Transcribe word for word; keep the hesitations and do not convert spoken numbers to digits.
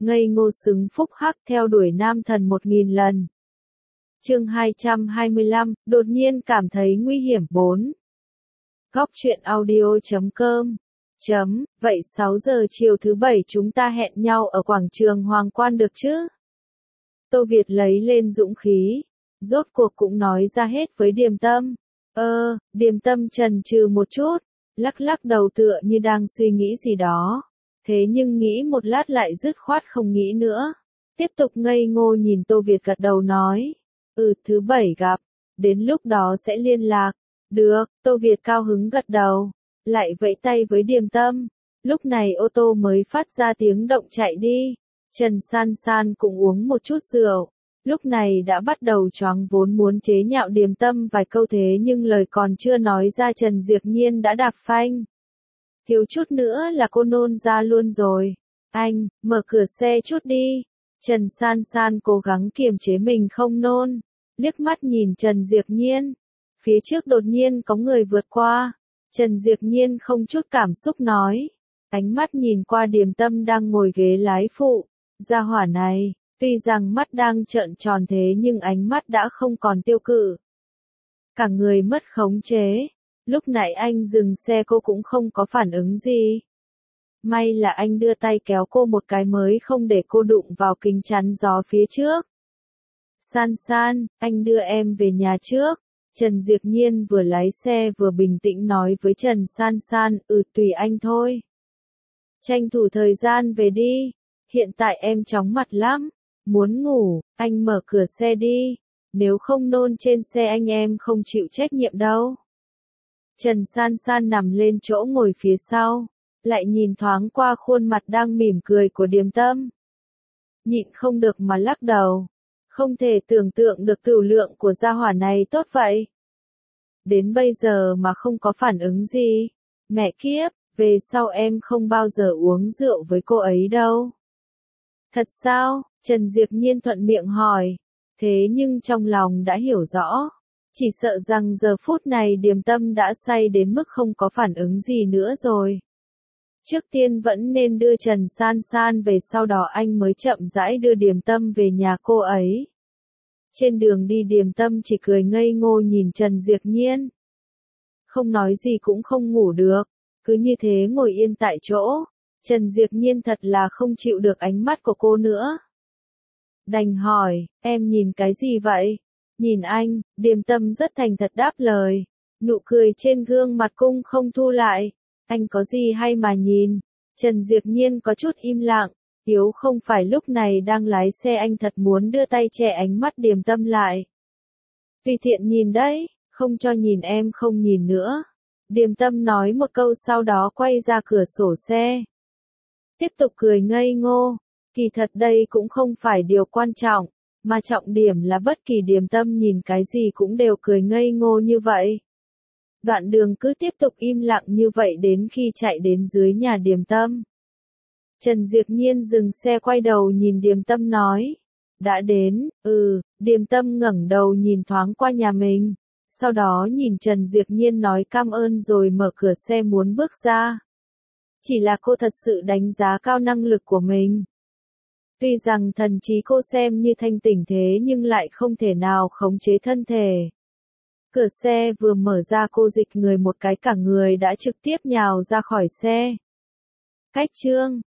ngây ngô xứng phúc hắc theo đuổi nam thần một nghìn lần. Chương hai trăm hai mươi lăm, đột nhiên cảm thấy nguy hiểm bốn. Góc truyện audio chấm com chấm, vậy sáu giờ chiều thứ bảy chúng ta hẹn nhau ở quảng trường Hoàng Quan được chứ? Tô Việt lấy lên dũng khí, rốt cuộc cũng nói ra hết với Điềm Tâm. Ơ, Điềm Tâm chần chừ một chút, lắc lắc đầu tựa như đang suy nghĩ gì đó. Thế nhưng nghĩ một lát lại dứt khoát không nghĩ nữa. Tiếp tục ngây ngô nhìn Tô Việt gật đầu nói. Ừ, thứ bảy gặp, đến lúc đó sẽ liên lạc. Được, Tô Việt cao hứng gật đầu, lại vẫy tay với Điềm Tâm. Lúc này ô tô mới phát ra tiếng động chạy đi. Trần San San cũng uống một chút rượu. Lúc này đã bắt đầu choáng, vốn muốn chế nhạo Điềm Tâm vài câu thế nhưng lời còn chưa nói ra Trần Diệp Nhiên đã đạp phanh. Thiếu chút nữa là cô nôn ra luôn rồi. Anh, mở cửa xe chút đi. Trần San San cố gắng kiềm chế mình không nôn. Liếc mắt nhìn Trần Diệp Nhiên. Phía trước đột nhiên có người vượt qua. Trần Diệp Nhiên không chút cảm xúc nói. Ánh mắt nhìn qua Điềm Tâm đang ngồi ghế lái phụ. Gia hỏa này, tuy rằng mắt đang trợn tròn thế nhưng ánh mắt đã không còn tiêu cự. Cả người mất khống chế. Lúc nãy anh dừng xe cô cũng không có phản ứng gì. May là anh đưa tay kéo cô một cái mới không để cô đụng vào kính chắn gió phía trước. San San, anh đưa em về nhà trước. Trần Diệp Nhiên vừa lái xe vừa bình tĩnh nói với Trần San San, ừ tùy anh thôi. Tranh thủ thời gian về đi. Hiện tại em chóng mặt lắm. Muốn ngủ, anh mở cửa xe đi. Nếu không nôn trên xe anh em không chịu trách nhiệm đâu. Trần San San nằm lên chỗ ngồi phía sau, lại nhìn thoáng qua khuôn mặt đang mỉm cười của Điềm Tâm. Nhịn không được mà lắc đầu. Không thể tưởng tượng được tửu lượng của gia hỏa này tốt vậy. Đến bây giờ mà không có phản ứng gì. Mẹ kiếp, về sau em không bao giờ uống rượu với cô ấy đâu. Thật sao? Trần Diệp Nhiên thuận miệng hỏi. Thế nhưng trong lòng đã hiểu rõ. Chỉ sợ rằng giờ phút này Điềm Tâm đã say đến mức không có phản ứng gì nữa rồi. Trước tiên vẫn nên đưa Trần San San về, sau đó anh mới chậm rãi đưa Điềm Tâm về nhà cô ấy. Trên đường đi Điềm Tâm chỉ cười ngây ngô nhìn Trần Diệp Nhiên. Không nói gì cũng không ngủ được, cứ như thế ngồi yên tại chỗ. Trần Diệp Nhiên thật là không chịu được ánh mắt của cô nữa. Đành hỏi, em nhìn cái gì vậy? Nhìn anh, Điềm Tâm rất thành thật đáp lời. Nụ cười trên gương mặt cung không thu lại. Anh có gì hay mà nhìn? Trần Diệp Nhiên có chút im lặng. Yếu không phải lúc này đang lái xe anh thật muốn đưa tay che ánh mắt Điềm Tâm lại. Tùy tiện nhìn đấy, không cho nhìn em không nhìn nữa. Điềm Tâm nói một câu sau đó quay ra cửa sổ xe. Tiếp tục cười ngây ngô. Kỳ thật đây cũng không phải điều quan trọng. Mà trọng điểm là bất kỳ Điềm Tâm nhìn cái gì cũng đều cười ngây ngô như vậy. Đoạn đường cứ tiếp tục im lặng như vậy đến khi chạy đến dưới nhà Điềm Tâm. Trần Diệp Nhiên dừng xe quay đầu nhìn Điềm Tâm nói. Đã đến, ừ, Điềm Tâm ngẩng đầu nhìn thoáng qua nhà mình. Sau đó nhìn Trần Diệp Nhiên nói cảm ơn rồi mở cửa xe muốn bước ra. Chỉ là cô thật sự đánh giá cao năng lực của mình. Tuy rằng thần trí cô xem như thanh tỉnh thế nhưng lại không thể nào khống chế thân thể. Cửa xe vừa mở ra cô dịch người một cái cả người đã trực tiếp nhào ra khỏi xe. Cách chương